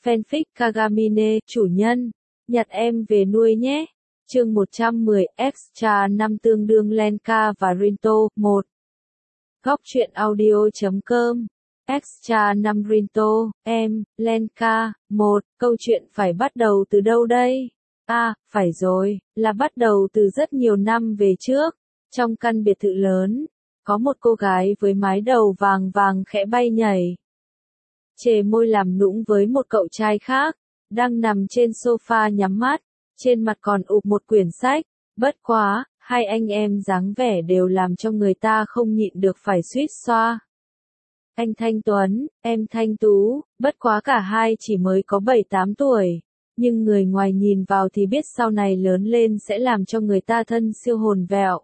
Fanfic Kagamine, chủ nhân, nhặt em về nuôi nhé. Chương 110, Extra 5 tương đương Lenka và Rinto, 1. Góc truyện audio.com. Extra 5 Rinto, em, Lenka, 1. Câu chuyện phải bắt đầu từ đâu đây? Phải rồi, là bắt đầu từ rất nhiều năm về trước. Trong căn biệt thự lớn, có một cô gái với mái đầu vàng vàng khẽ bay nhảy. Chề môi làm nũng với một cậu trai khác, đang nằm trên sofa nhắm mắt, trên mặt còn ụp một quyển sách. Bất quá, hai anh em dáng vẻ đều làm cho người ta không nhịn được phải suýt xoa. Anh Thanh Tuấn, em Thanh Tú, bất quá cả hai chỉ mới có 7-8 tuổi, nhưng người ngoài nhìn vào thì biết sau này lớn lên sẽ làm cho người ta thân siêu hồn vẹo.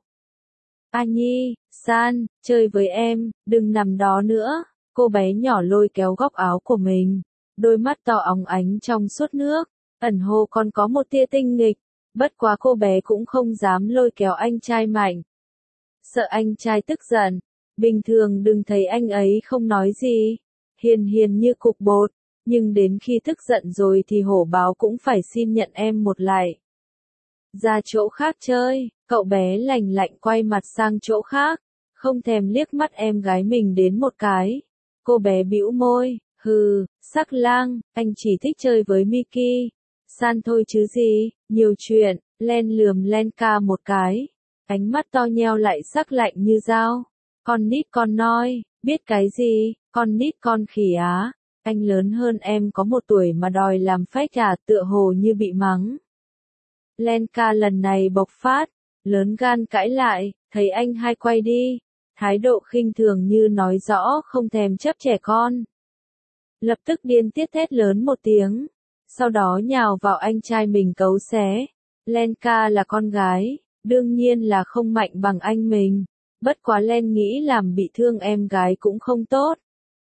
A Nhi, San, chơi với em, đừng nằm đó nữa. Cô bé nhỏ lôi kéo góc áo của mình, đôi mắt to óng ánh trong suốt nước, ẩn hồ còn có một tia tinh nghịch, bất quá cô bé cũng không dám lôi kéo anh trai mạnh. Sợ anh trai tức giận, bình thường đừng thấy anh ấy không nói gì, hiền hiền như cục bột, nhưng đến khi tức giận rồi thì hổ báo cũng phải xin nhận em một lại. Ra chỗ khác chơi, cậu bé lành lạnh quay mặt sang chỗ khác, không thèm liếc mắt em gái mình đến một cái. Cô bé bĩu môi, hừ, sắc lang, anh chỉ thích chơi với Mickey. San thôi chứ gì, nhiều chuyện. Len lườm Lenka một cái, ánh mắt to nheo lại sắc lạnh như dao. Con nít con noi, biết cái gì, con nít con khỉ á. Anh lớn hơn em có 1 tuổi mà đòi làm phách à, tựa hồ như bị mắng. Lenka lần này bộc phát, lớn gan cãi lại, thấy anh hai quay đi. Thái độ khinh thường như nói rõ không thèm chấp trẻ con. Lập tức điên tiết thét lớn một tiếng, sau đó nhào vào anh trai mình cấu xé. Lenka là con gái, đương nhiên là không mạnh bằng anh mình, bất quá Len nghĩ làm bị thương em gái cũng không tốt.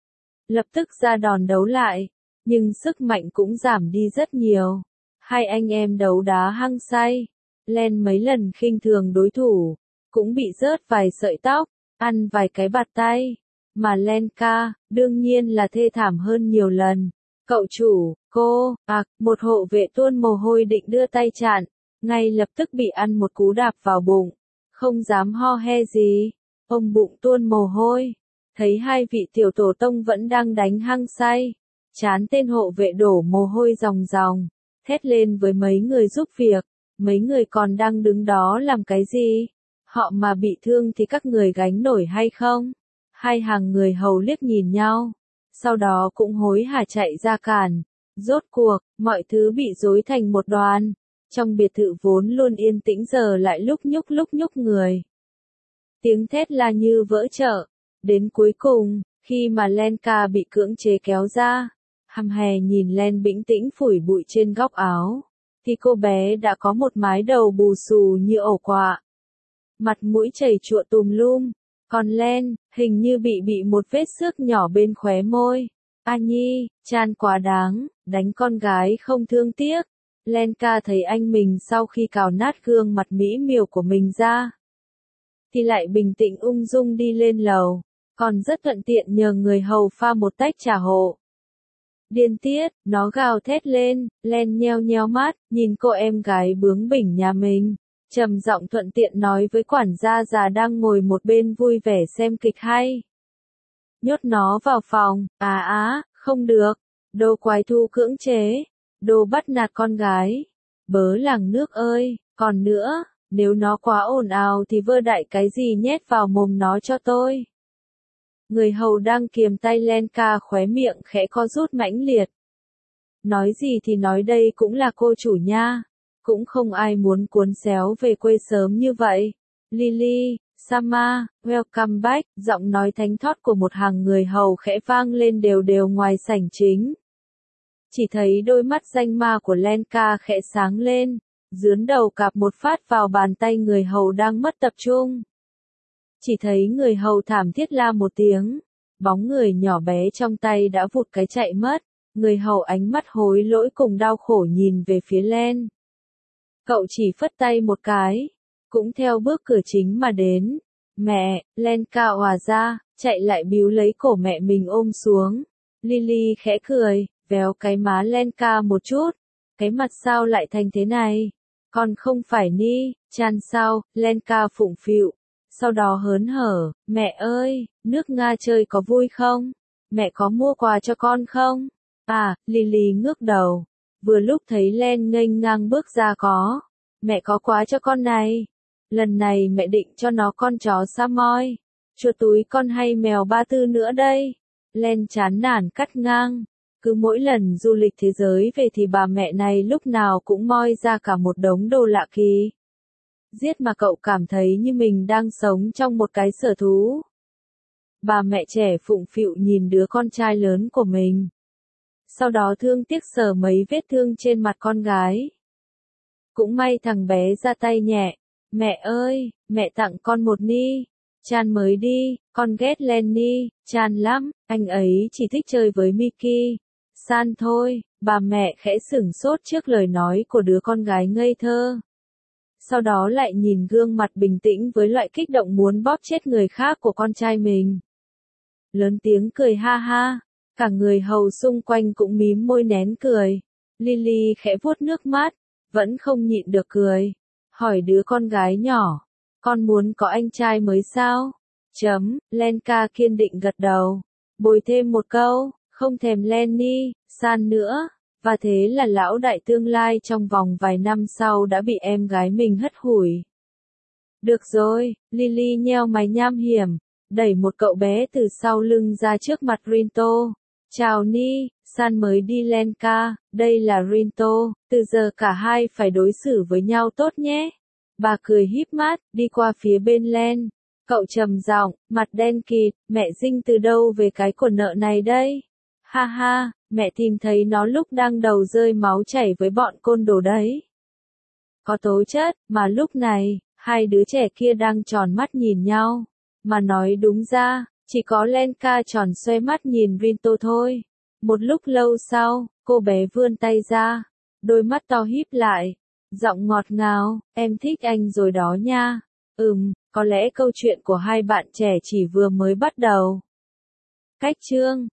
Lập tức ra đòn đấu lại, nhưng sức mạnh cũng giảm đi rất nhiều. Hai anh em đấu đá hăng say, Len mấy lần khinh thường đối thủ, cũng bị rớt vài sợi tóc, ăn vài cái bạt tay, mà Lenka, đương nhiên là thê thảm hơn nhiều lần. Cậu chủ, cô, một hộ vệ tuôn mồ hôi định đưa tay chặn, ngay lập tức bị ăn một cú đạp vào bụng, không dám ho he gì, ông bụng tuôn mồ hôi, thấy hai vị tiểu tổ tông vẫn đang đánh hăng say, chán tên hộ vệ đổ mồ hôi ròng ròng, thét lên với mấy người giúp việc, mấy người còn đang đứng đó làm cái gì? Họ mà bị thương thì các người gánh nổi hay không? Hai hàng người hầu liếc nhìn nhau, sau đó cũng hối hả chạy ra cản. Rốt cuộc, mọi thứ bị rối thành một đoàn. Trong biệt thự vốn luôn yên tĩnh giờ lại lúc nhúc người. Tiếng thét la như vỡ chợ. Đến cuối cùng, khi mà Lenka bị cưỡng chế kéo ra, hăm hè nhìn Len bĩnh tĩnh phủi bụi trên góc áo, thì cô bé đã có một mái đầu bù xù như ổ quạ. Mặt mũi chảy chụa tùm lum, còn Len, hình như bị một vết xước nhỏ bên khóe môi. A Nhi, Chan quá đáng, đánh con gái không thương tiếc. Lenka thấy anh mình sau khi cào nát gương mặt mỹ miều của mình ra, thì lại bình tĩnh ung dung đi lên lầu, còn rất thuận tiện nhờ người hầu pha một tách trà hộ. Điên tiết, nó gào thét lên, Len nheo nheo mắt, nhìn cô em gái bướng bỉnh nhà mình. Trầm giọng thuận tiện nói với quản gia già đang ngồi một bên vui vẻ xem kịch hay. Nhốt nó vào phòng, không được, đồ quái thú cưỡng chế, đồ bắt nạt con gái, bớ làng nước ơi, còn nữa, nếu nó quá ồn ào thì vơ đại cái gì nhét vào mồm nó cho tôi. Người hầu đang kiềm tay Lenka khóe miệng khẽ co rút mãnh liệt. Nói gì thì nói đây cũng là cô chủ nha. Cũng không ai muốn cuốn xéo về quê sớm như vậy. Lily, Sama, welcome back, giọng nói thánh thót của một hàng người hầu khẽ vang lên đều đều ngoài sảnh chính. Chỉ thấy đôi mắt danh ma của Lenka khẽ sáng lên, dướn đầu cạp một phát vào bàn tay người hầu đang mất tập trung. Chỉ thấy người hầu thảm thiết la một tiếng, bóng người nhỏ bé trong tay đã vụt cái chạy mất, người hầu ánh mắt hối lỗi cùng đau khổ nhìn về phía Len. Cậu chỉ phất tay một cái, cũng theo bước cửa chính mà đến. Mẹ, Lenka òa ra, chạy lại bíu lấy cổ mẹ mình ôm xuống. Lily khẽ cười, véo cái má Lenka một chút. Cái mặt sao lại thành thế này? Con không phải Ni, Chan sao? Lenka phụng phịu. Sau đó hớn hở, mẹ ơi, nước Nga chơi có vui không? Mẹ có mua quà cho con không? À, Lily ngước đầu. Vừa lúc thấy Len nghênh ngang bước ra có. Mẹ có quà cho con này. Lần này mẹ định cho nó con chó Samoy. Chuột túi con hay mèo ba tư nữa đây. Len chán nản cắt ngang. Cứ mỗi lần du lịch thế giới về thì bà mẹ này lúc nào cũng moi ra cả một đống đồ lạ kỳ. Giết mà cậu cảm thấy như mình đang sống trong một cái sở thú. Bà mẹ trẻ phụng phịu nhìn đứa con trai lớn của mình. Sau đó thương tiếc sờ mấy vết thương trên mặt con gái. Cũng may thằng bé ra tay nhẹ. Mẹ ơi, mẹ tặng con một Ni. Chan mới đi, con ghét Len Ni, Chan lắm, anh ấy chỉ thích chơi với Mickey. San thôi, bà mẹ khẽ sửng sốt trước lời nói của đứa con gái ngây thơ. Sau đó lại nhìn gương mặt bình tĩnh với loại kích động muốn bóp chết người khác của con trai mình. Lớn tiếng cười ha ha, cả người hầu xung quanh cũng mím môi nén cười. Lily khẽ vuốt nước mắt, vẫn không nhịn được cười. Hỏi đứa con gái nhỏ, con muốn có anh trai mới sao? Lenka kiên định gật đầu. Bồi thêm một câu, không thèm Lenny, San nữa. Và thế là lão đại tương lai trong vòng vài năm sau đã bị em gái mình hất hủi. Được rồi, Lily nheo mày nham hiểm, đẩy một cậu bé từ sau lưng ra trước mặt Rinto. Chào Ni, San mới đi Lenka, đây là Rinto, từ giờ cả hai phải đối xử với nhau tốt nhé. Bà cười híp mắt, đi qua phía bên Len. Cậu trầm giọng, mặt đen kịt, mẹ dinh từ đâu về cái của nợ này đây? Ha ha, mẹ tìm thấy nó lúc đang đầu rơi máu chảy với bọn côn đồ đấy. Có tố chất, mà lúc này, hai đứa trẻ kia đang tròn mắt nhìn nhau. Mà nói đúng ra, chỉ có Lenka tròn xoe mắt nhìn Rinto thôi. Một lúc lâu sau, cô bé vươn tay ra, đôi mắt to híp lại, giọng ngọt ngào, em thích anh rồi đó nha. Có lẽ câu chuyện của hai bạn trẻ chỉ vừa mới bắt đầu. Cách chương